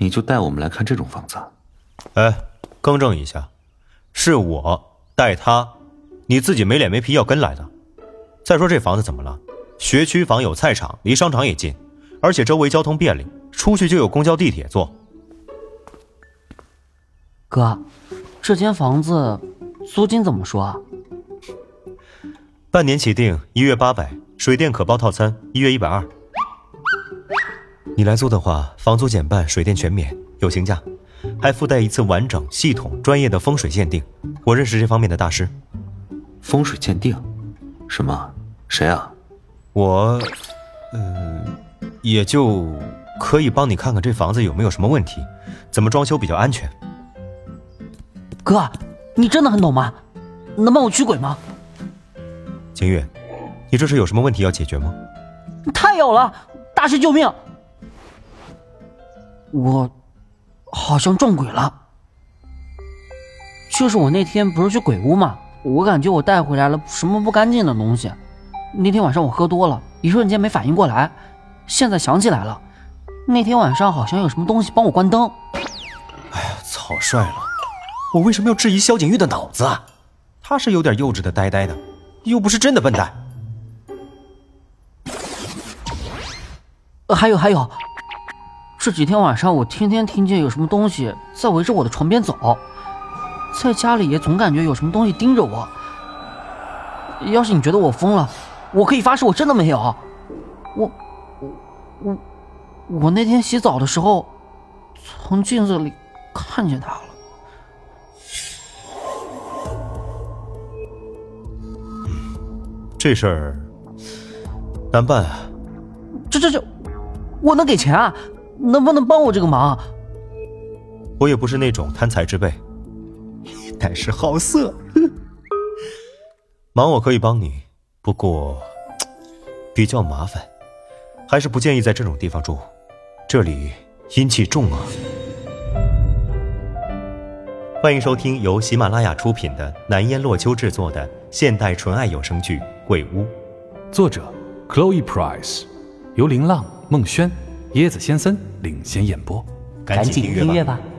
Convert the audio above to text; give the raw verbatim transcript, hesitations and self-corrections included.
你就带我们来看这种房子？ 哎，更正一下，是我带他，你自己没脸没皮要跟来的。再说这房子怎么了？学区房有菜场，离商场也近，而且周围交通便利，出去就有公交地铁坐。 哥，这间房子租金怎么说啊？ 半年起订，一月八百，水电可包套餐，一月一百二。你来租的话，房租减半，水电全免，友情价，还附带一次完整、系统、专业的风水鉴定。我认识这方面的大师。 风水鉴定？什么？谁啊？ 我，嗯、呃，也就可以帮你看看这房子有没有什么问题，怎么装修比较安全。 哥，你真的很懂吗？能帮我驱鬼吗？ 晴月，你这是有什么问题要解决吗？ 太有了，大师救命！我好像撞鬼了。就是我那天不是去鬼屋吗？我感觉我带回来了什么不干净的东西。那天晚上我喝多了，一瞬间没反应过来，现在想起来了，那天晚上好像有什么东西帮我关灯。 哎呀，草率了！我为什么要质疑萧景玉的脑子啊？他是有点幼稚的呆呆的，又不是真的笨蛋。 呃、还有还有，这几天晚上我天天听见有什么东西在围着我的床边走，在家里也总感觉有什么东西盯着我。要是你觉得我疯了，我可以发誓我真的没有。我我我我那天洗澡的时候从镜子里看见他了。 这事儿难办啊。 这这这，我能给钱啊？能不能帮我这个忙？ 我也不是那种贪财之辈，但是好色。忙我可以帮你，不过比较麻烦，还是不建议在这种地方住，这里阴气重啊。欢迎收听由喜马拉雅出品的南烟洛秋制作的现代纯爱有声剧《鬼屋》， 作者 Chloe Price， 由林浪、孟轩、椰子先生领衔演播。 赶紧订阅吧。